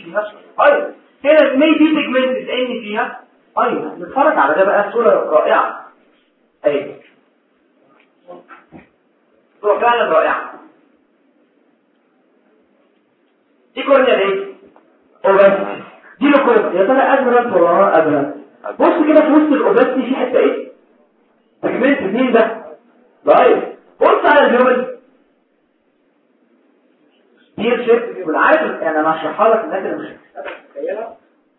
فيها ايوه. هنا مي دي بيجمنت ان فيها ايوه. نتفرج على ده بقى صوره رائعه اهي، صوره فعلا رائعه. دي كورنيا ايه اوباستي، دي لوكوما. يا ترى ادرنت ولا ادرنت؟ بص كده في وسط الاوباستي في حته ايه بيجمنت مين ده طيب. بص على الهيومن دي شيب بالعارف يعني انا هشرحها لك الناس اللي مش متخيلها.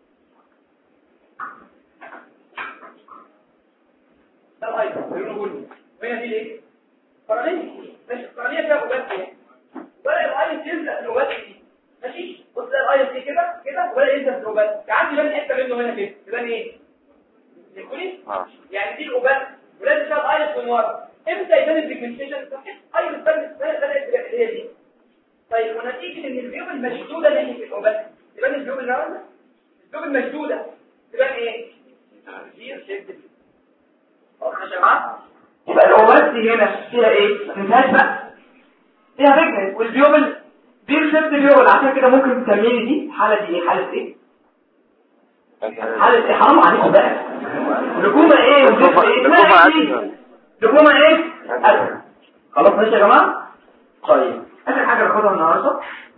ده الايتم بيقولوا وهي دي ايه قرنيه ماشي. القرنيه فيها اوباستي ولا الايتم يلزق الاوباستي ماشي. بص ده الايتم ايه كده كده ولا يلزق الاوباستي. عندي بقى حته منه هنا كده يبقى ايه يقولي يعني دي الاوباستي ولازم فيها الايتم من ورا. امتى يبان البيجمنتيشن صح ايتم بدات هي دي. طيب ونتيجه ان الجيوب المشدوده اللي في الاوباستي يبان الجيوب الراوند الجيوب المشدوده تبان ايه دي شد واضح يا جماعه. يبقى الاوباستي هنا فيها ايه ما تنساش بقى فيها بيجمنت والجيوب بيرشد بيقول عشان كده ممكن تسميني دي الحاله دي ايه حاله ايه حاله ايه حرام عليكم بقى لكومه ايه وجسم ايه لكومه ايه خلاص ماشي يا جماعه. طيب اخر حاجه ناخدها النهارده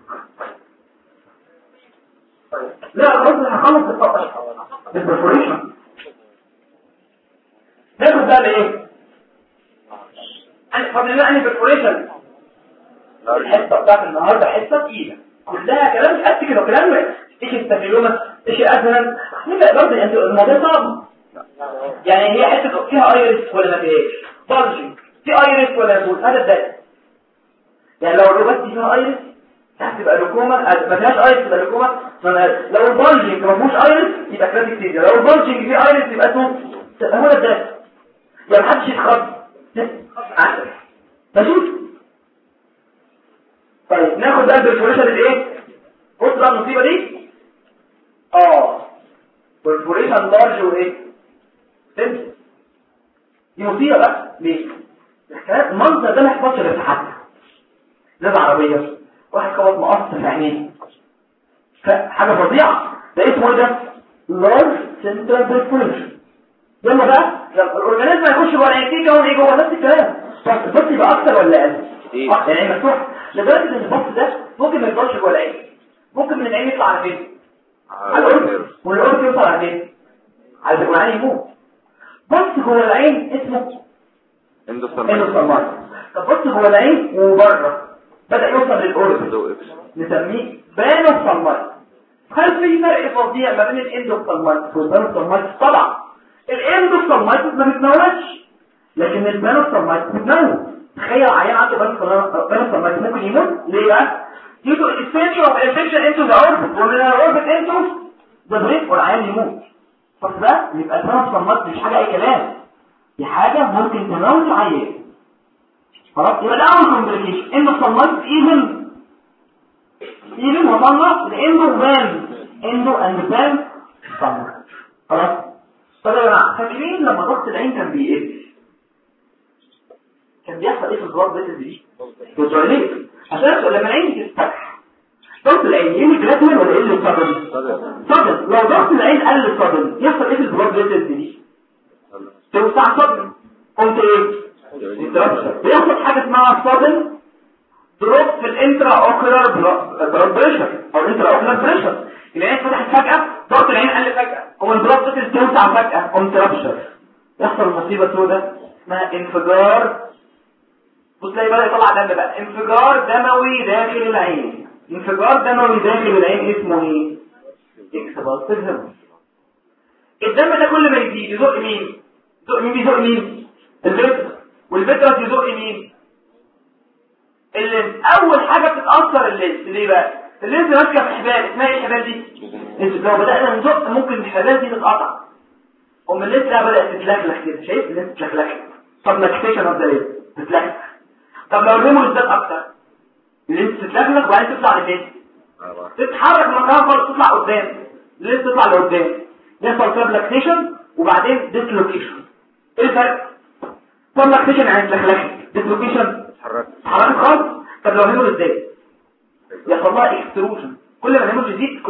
لا خلاص هخلص البرفوريشن. ناخد بقى ايه انا فاضل لنا البرفوريشن. الحصه بتاعت النهارده حصه تقيله كلها كلام قد كده كلام ايش الستافيلوما ايش الادرن لا برضه انت الموضوع صعب يعني. هي حته فيها ايرس ولا ما فيهاش بلجنج في ايرس ولا بول هذا الدرس يعني. لو الروبات فيها ايرس هتبقى لوكوما ما فيهاش ايرس تبقى لوكوما. لو البلجنج ما فيهوش ايرس يبقى كلاسيك. لو البلجنج فيه ايرس يبقى هو ده الدرس يعني. محدش يتخض ماشي. طيب ناخد بقى البرفوريشن الايه بص بقى المصيبه دي برفوريشن لارج وايه فهمت دي مصيبه بقى ليه الحكايات المنظر ده ما يحصلش غير في حد لازم عربيه واحد خبط مقص في عينيه حاجه فظيعه ده اسمه ايه ده لارج سنترال برفوريشن. يلا بقى لما الاورجانيزم يخش جوه العين يكون ايه جوه نفس الكلام البط يبقى اكتر ولا اقل يعني مفتوح لدرجه ان البط ده ممكن ما يفضلش جوه العين ممكن من العين يطلع على فين على الأورك والأورك يوصل على فين على العين يموت. بص جوه العين اسمه اندوسالمايت. طب بص جوه العين وبره بدأ يوصل للأورك نسميه بانوسالمايت. هل في فرق فظيع ما بين الاندوسالمايت والبانوسالمايت؟ طبعا الاندوسالمايت ما بتنولش لكن البانوسالمايت بتنول. تخيل عيان عنده بانوسالمايت ممكن يموت ليه بقى؟ due to extension of infection into the orbit ومن الاوربت into the brain والعيان يموت. طب ده يبقى البانوسالمايت مش حاجه اي كلام دي حاجه ممكن تموت العيان خلاص. يبقى ده اول كومبليكيشن اندوسالمايت ايفن وصلنا اندو اند بان خلاص. طب يا جماعه فاكرين لما ضغط العين كان بيقل كان بيحصل ايه في البلاد فيسلز دي بتولد عشان لما العين تفتح ضغط العين يمشي جرادوال ولا يقل صدم. لو ضغط العين قل صدم يحصل ايه في البلاد فيسلز دي توسع صدم قمت ايه بيحصل حاجه اسمها صدم دروب في الانترا اوكولار بلاد بريشر او الانترا اوكولار بريشر. العين فتحت فجاه ضغط العين قل فجاه والبلاد فيسلز توسع فجاه قمت رابشر يحصل مصيبه سوداء اسمها انفجار. وتلاقي بقى يطلع دم بقى انفجار دموي داخل العين. انفجار دموي داخل العين اسمه ايه اكسبالسيف هيموريج. الدم ده كل ما يزيد يزق مين بيزق مين الفيترس والفيترس يزق مين اللينس. اول حاجه بتتاثر اللينس ليه بقى اللينس ماسكه في حبال اسمها ايه الحبال دي لو بدانا نزق ممكن الحبال دي تتقطع اللينس ده بدات تتلخلخ كده شايف اللينس تتلخلخ. طب نكتيشن اوف ذا لينس تتلخلخ. طب لو الهيموريج زاد اكتر اللينس تتلخلخ وبعدين تطلع لفين تتحرك مكانها خالص تطلع قدام اللينس تطلع لقدام يحصل سبلكتيشن وبعدين ديسلوكيشن. ايه الفرق سبلكتيشن يعني تلخلخ ديسلوكيشن اتحركت خالص. طب لو الهيموريج زاد يحصل لها اكستروجن. كل ما الهيموريج يزيد كنت تطلع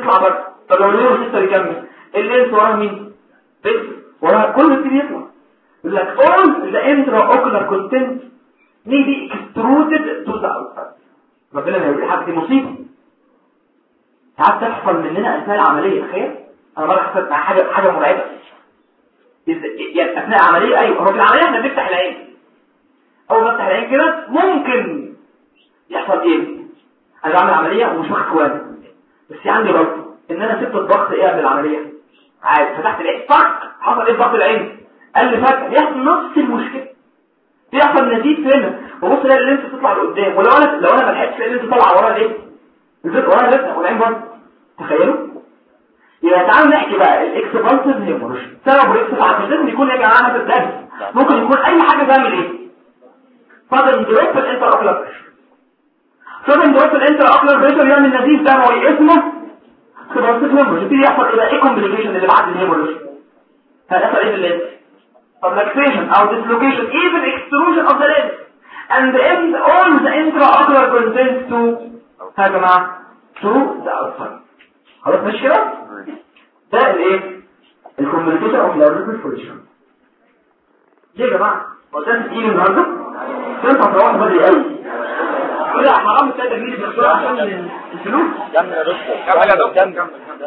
يطلع بره. طب لو النيورو سيستم يكمل اللينس وراها مين؟ بس وراها كل اللي يطلع. يقول لك all the intraocular content may be extruded to the outside. ربنا ما يقول حاجه دي مصيبه. ساعات تحصل مننا اثناء العمليه. تخيل انا مره حصلت مع حاجه مرعبه يعني اثناء العمليه. ايوه هو في العمليه احنا بنفتح العين. اول ما افتح العين كده ممكن يحصل ايه؟ انا بعمل عمليه ومش واخد كويس بس عندي غلطه ان انا سبت الضغط ايه قبل العمليه. عادي فتحت العين طق حصل ايه ضغط العين؟ قال لي فجاه يحصل نفس المشكله. بيحصل نزيف هنا وبص الاقي اللينس تطلع لقدام ولو انا ما لحقتش الاقي اللينس طالعه ورا ليه؟ الزيت ورا لسه والعين برضه. تخيلوا. يبقى تعالوا نحكي بقى الاكسبانسيف هيموريج. سبب الاكسبانسيف لازم يكون يا جماعه في الدرس. ممكن يكون اي حاجه تعمل ايه؟ فاضل دروب في الانتر اوكلر سبب دروب في الانتر اوكلر بريشر يعمل نزيف دموي اسمه اكسبانسيف هيموريج. يبتدي يحصل ايه كومبليكيشن اللي بعد الهيموريج؟ هيحصل ايه في اللينس؟ subluxation or dislocation, even extrusion of the lens, and all the intraocular contents to the outside. خلاص مش كده؟ ده الايه؟ الكومبليكيشن اوف لارجر فوريشن. ليه يا جماعه؟ هو ده تقيل النهارده؟ كنت هتروح بدري قوي. لا حرام التلاته جنيه بسرعه عشان الفلوس. كمل يا دكتور. كمل يا دكتور.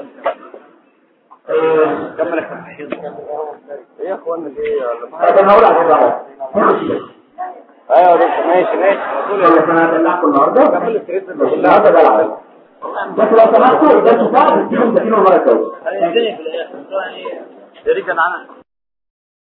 كمل يا اخوان. ايه يا اخوانا ايه؟ انا هقول على حاجه. ايوه يا دكتور ماشي. يلا انا هدلعكم النهارده. كمل الستريس النهارده ده العب. بس لو سمحتوا ده كفايه بس تكونوا مره كويس. يعني يا ريت انا